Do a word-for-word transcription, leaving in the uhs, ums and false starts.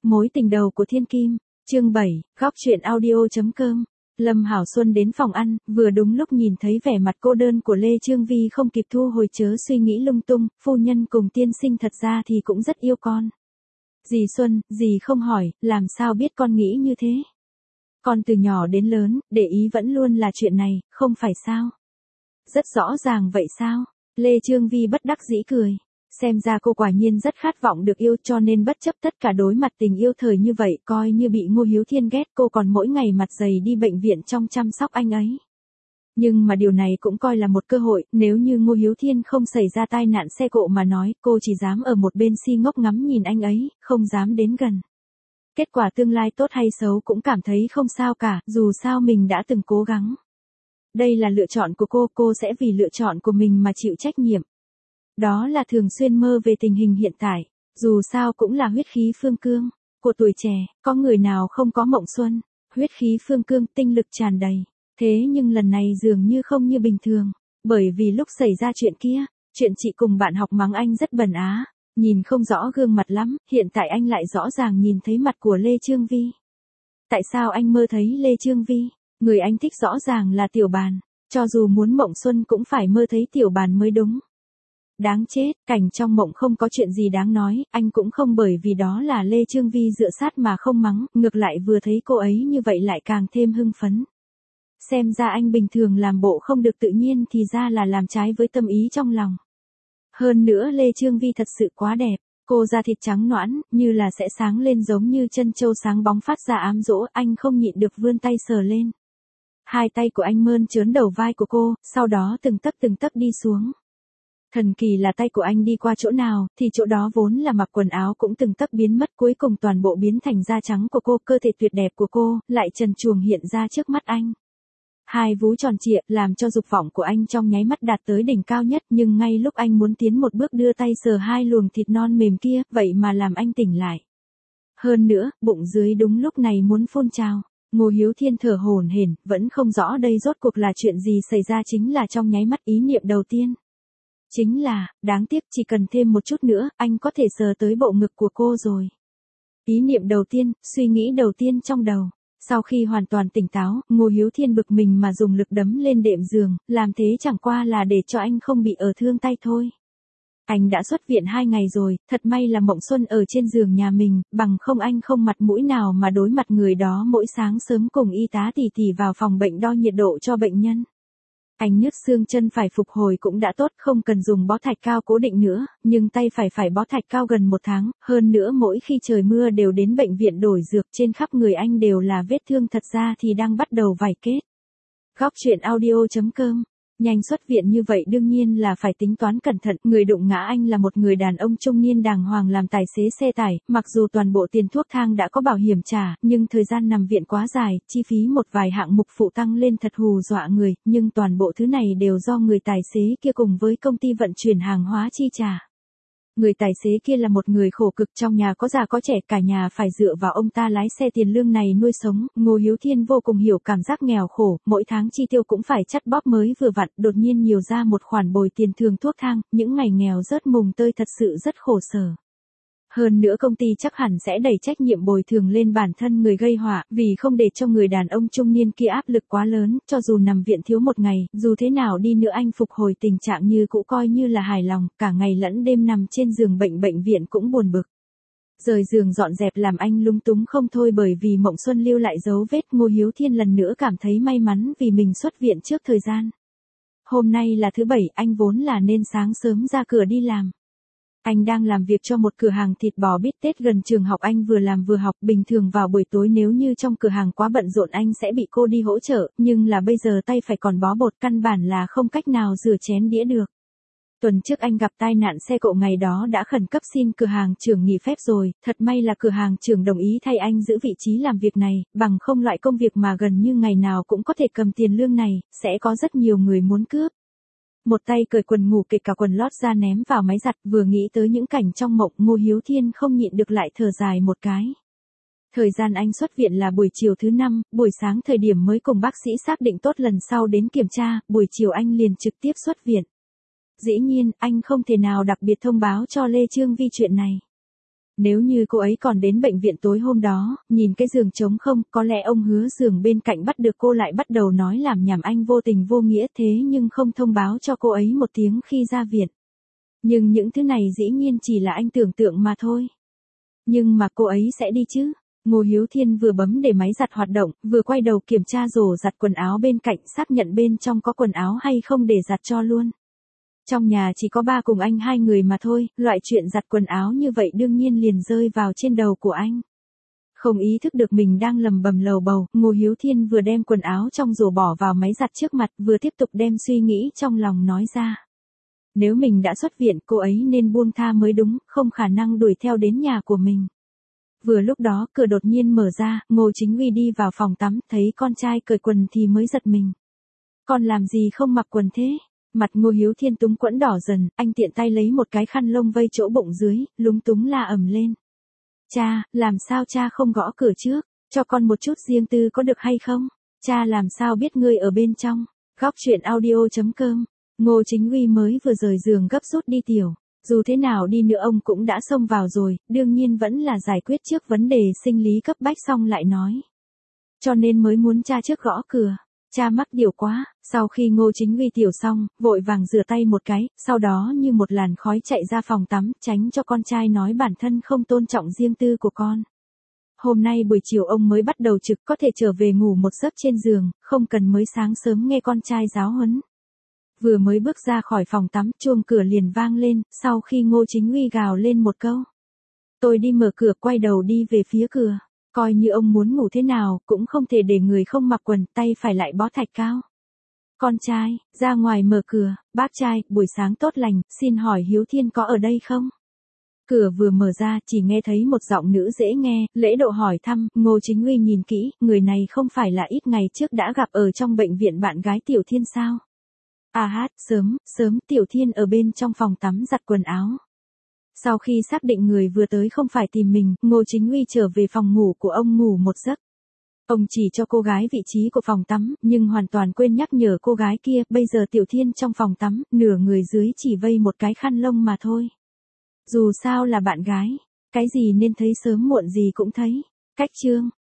Mối tình đầu của thiên kim, chương bảy, góc truyện audio.com. Lâm Hảo Xuân đến phòng ăn, vừa đúng lúc nhìn thấy vẻ mặt cô đơn của Lê Chương Vi không kịp thu hồi chớ suy nghĩ lung tung, phu nhân cùng tiên sinh thật ra thì cũng rất yêu con. Dì Xuân, dì không hỏi, làm sao biết con nghĩ như thế? Con từ nhỏ đến lớn, để ý vẫn luôn là chuyện này, không phải sao? Rất rõ ràng vậy sao? Lê Chương Vi bất đắc dĩ cười. Xem ra cô quả nhiên rất khát vọng được yêu cho nên bất chấp tất cả đối mặt tình yêu thời như vậy coi như bị Ngô Hiếu Thiên ghét cô còn mỗi ngày mặt dày đi bệnh viện trong chăm sóc anh ấy. Nhưng mà điều này cũng coi là một cơ hội, nếu như Ngô Hiếu Thiên không xảy ra tai nạn xe cộ mà nói cô chỉ dám ở một bên si ngốc ngắm nhìn anh ấy, không dám đến gần. Kết quả tương lai tốt hay xấu cũng cảm thấy không sao cả, dù sao mình đã từng cố gắng. Đây là lựa chọn của cô, cô sẽ vì lựa chọn của mình mà chịu trách nhiệm. Đó là thường xuyên mơ về tình hình hiện tại, dù sao cũng là huyết khí phương cương, của tuổi trẻ, có người nào không có mộng xuân, huyết khí phương cương, tinh lực tràn đầy. Thế nhưng lần này dường như không như bình thường, bởi vì lúc xảy ra chuyện kia, chuyện chị cùng bạn học mắng anh rất bẩn á, nhìn không rõ gương mặt lắm, hiện tại anh lại rõ ràng nhìn thấy mặt của Lê Chương Vi. Tại sao anh mơ thấy Lê Chương Vi? Người anh thích rõ ràng là Tiểu Bàn, cho dù muốn mộng xuân cũng phải mơ thấy Tiểu Bàn mới đúng. Đáng chết, cảnh trong mộng không có chuyện gì đáng nói, anh cũng không bởi vì đó là Lê Chương Vi dựa sát mà không mắng, ngược lại vừa thấy cô ấy như vậy lại càng thêm hưng phấn. Xem ra anh bình thường làm bộ không được tự nhiên thì ra là làm trái với tâm ý trong lòng. Hơn nữa Lê Chương Vi thật sự quá đẹp, cô da thịt trắng nõn, như là sẽ sáng lên giống như chân châu sáng bóng phát ra ám dỗ, anh không nhịn được vươn tay sờ lên. Hai tay của anh mơn trớn đầu vai của cô, sau đó từng tấc từng tấc đi xuống. Thần kỳ là tay của anh đi qua chỗ nào, thì chỗ đó vốn là mặc quần áo cũng từng tấc biến mất, cuối cùng toàn bộ biến thành da trắng của cô, cơ thể tuyệt đẹp của cô, lại trần truồng hiện ra trước mắt anh. Hai vú tròn trịa, làm cho dục vọng của anh trong nháy mắt đạt tới đỉnh cao nhất, nhưng ngay lúc anh muốn tiến một bước đưa tay sờ hai luồng thịt non mềm kia, vậy mà làm anh tỉnh lại. Hơn nữa, bụng dưới đúng lúc này muốn phun trào. Ngô Hiếu Thiên thở hổn hển, vẫn không rõ đây rốt cuộc là chuyện gì xảy ra, chính là trong nháy mắt ý niệm đầu tiên. Chính là, đáng tiếc chỉ cần thêm một chút nữa, anh có thể sờ tới bộ ngực của cô rồi. Ý niệm đầu tiên, suy nghĩ đầu tiên trong đầu. Sau khi hoàn toàn tỉnh táo, Ngô Hiếu Thiên bực mình mà dùng lực đấm lên đệm giường, làm thế chẳng qua là để cho anh không bị ở thương tay thôi. Anh đã xuất viện hai ngày rồi, thật may là Mộng Xuân ở trên giường nhà mình, bằng không anh không mặt mũi nào mà đối mặt người đó mỗi sáng sớm cùng y tá tỉ tỉ vào phòng bệnh đo nhiệt độ cho bệnh nhân. Anh nhức xương chân phải phục hồi cũng đã tốt, không cần dùng bó thạch cao cố định nữa, nhưng tay phải phải bó thạch cao gần một tháng, hơn nữa mỗi khi trời mưa đều đến bệnh viện đổi dược, trên khắp người anh đều là vết thương, thật ra thì đang bắt đầu vảy kết. Góc truyện audio.com. Nhanh xuất viện như vậy đương nhiên là phải tính toán cẩn thận, người đụng ngã anh là một người đàn ông trung niên đàng hoàng làm tài xế xe tải, mặc dù toàn bộ tiền thuốc thang đã có bảo hiểm trả, nhưng thời gian nằm viện quá dài, chi phí một vài hạng mục phụ tăng lên thật hù dọa người, nhưng toàn bộ thứ này đều do người tài xế kia cùng với công ty vận chuyển hàng hóa chi trả. Người tài xế kia là một người khổ cực, trong nhà có già có trẻ, cả nhà phải dựa vào ông ta lái xe tiền lương này nuôi sống. Ngô Hiếu Thiên vô cùng hiểu cảm giác nghèo khổ, mỗi tháng chi tiêu cũng phải chắt bóp mới vừa vặn, đột nhiên nhiều ra một khoản bồi tiền thường thuốc thang, những ngày nghèo rớt mùng tơi thật sự rất khổ sở. Hơn nữa công ty chắc hẳn sẽ đẩy trách nhiệm bồi thường lên bản thân người gây họa, vì không để cho người đàn ông trung niên kia áp lực quá lớn, cho dù nằm viện thiếu một ngày, dù thế nào đi nữa anh phục hồi tình trạng như cũ coi như là hài lòng, cả ngày lẫn đêm nằm trên giường bệnh bệnh viện cũng buồn bực. Rời giường dọn dẹp làm anh lung túng không thôi, bởi vì Mộng Xuân lưu lại dấu vết. Ngô Hiếu Thiên lần nữa cảm thấy may mắn vì mình xuất viện trước thời gian. Hôm nay là thứ bảy, anh vốn là nên sáng sớm ra cửa đi làm. Anh đang làm việc cho một cửa hàng thịt bò bít tết gần trường học, anh vừa làm vừa học, bình thường vào buổi tối nếu như trong cửa hàng quá bận rộn anh sẽ bị cô đi hỗ trợ, nhưng là bây giờ tay phải còn bó bột, căn bản là không cách nào rửa chén đĩa được. Tuần trước anh gặp tai nạn xe cộ, ngày đó đã khẩn cấp xin cửa hàng trưởng nghỉ phép rồi, thật may là cửa hàng trưởng đồng ý thay anh giữ vị trí làm việc này, bằng không loại công việc mà gần như ngày nào cũng có thể cầm tiền lương này, sẽ có rất nhiều người muốn cướp. Một tay cởi quần ngủ kể cả quần lót ra ném vào máy giặt, vừa nghĩ tới những cảnh trong mộng, Ngô Hiếu Thiên không nhịn được lại thở dài một cái. Thời gian anh xuất viện là buổi chiều thứ năm, buổi sáng thời điểm mới cùng bác sĩ xác định tốt lần sau đến kiểm tra, buổi chiều anh liền trực tiếp xuất viện. Dĩ nhiên, anh không thể nào đặc biệt thông báo cho Lê Chương Vi chuyện này. Nếu như cô ấy còn đến bệnh viện tối hôm đó, nhìn cái giường trống không, có lẽ ông hứa giường bên cạnh bắt được cô lại bắt đầu nói làm nhảm anh vô tình vô nghĩa thế nhưng không thông báo cho cô ấy một tiếng khi ra viện. Nhưng những thứ này dĩ nhiên chỉ là anh tưởng tượng mà thôi. Nhưng mà cô ấy sẽ đi chứ? Ngô Hiếu Thiên vừa bấm để máy giặt hoạt động, vừa quay đầu kiểm tra rổ giặt quần áo bên cạnh xác nhận bên trong có quần áo hay không để giặt cho luôn. Trong nhà chỉ có ba cùng anh hai người mà thôi, loại chuyện giặt quần áo như vậy đương nhiên liền rơi vào trên đầu của anh. Không ý thức được mình đang lầm bầm lầu bầu, Ngô Hiếu Thiên vừa đem quần áo trong rổ bỏ vào máy giặt trước mặt vừa tiếp tục đem suy nghĩ trong lòng nói ra. Nếu mình đã xuất viện cô ấy nên buông tha mới đúng, không khả năng đuổi theo đến nhà của mình. Vừa lúc đó cửa đột nhiên mở ra, Ngô Chính Uy đi vào phòng tắm, thấy con trai cởi quần thì mới giật mình. Con làm gì không mặc quần thế? Mặt Ngô Hiếu Thiên túng quẫn đỏ dần, anh tiện tay lấy một cái khăn lông vây chỗ bụng dưới, lúng túng la ầm lên. Cha, làm sao cha không gõ cửa trước, cho con một chút riêng tư có được hay không? Cha làm sao biết ngươi ở bên trong? Góc truyện audio chấm com. Ngô Chính Uy mới vừa rời giường gấp rút đi tiểu. Dù thế nào đi nữa ông cũng đã xông vào rồi, đương nhiên vẫn là giải quyết trước vấn đề sinh lý cấp bách xong lại nói. Cho nên mới muốn cha trước gõ cửa. Cha mắc điều quá, sau khi Ngô Chính Uy tiểu xong, vội vàng rửa tay một cái, sau đó như một làn khói chạy ra phòng tắm, tránh cho con trai nói bản thân không tôn trọng riêng tư của con. Hôm nay buổi chiều ông mới bắt đầu trực có thể trở về ngủ một giấc trên giường, không cần mới sáng sớm nghe con trai giáo huấn. Vừa mới bước ra khỏi phòng tắm, chuông cửa liền vang lên, sau khi Ngô Chính Uy gào lên một câu. Tôi đi mở cửa quay đầu đi về phía cửa. Coi như ông muốn ngủ thế nào, cũng không thể để người không mặc quần, tay phải lại bó thạch cao. Con trai, ra ngoài mở cửa, bác trai, buổi sáng tốt lành, xin hỏi Hiếu Thiên có ở đây không? Cửa vừa mở ra, chỉ nghe thấy một giọng nữ dễ nghe, lễ độ hỏi thăm, Ngô Chính Uy nhìn kỹ, người này không phải là ít ngày trước đã gặp ở trong bệnh viện bạn gái Tiểu Thiên sao? À hát, sớm, sớm, Tiểu Thiên ở bên trong phòng tắm giặt quần áo. Sau khi xác định người vừa tới không phải tìm mình, Ngô Chính Uy trở về phòng ngủ của ông ngủ một giấc. Ông chỉ cho cô gái vị trí của phòng tắm, nhưng hoàn toàn quên nhắc nhở cô gái kia, bây giờ Tiểu Thiên trong phòng tắm, nửa người dưới chỉ vây một cái khăn lông mà thôi. Dù sao là bạn gái, cái gì nên thấy sớm muộn gì cũng thấy. Cách chương.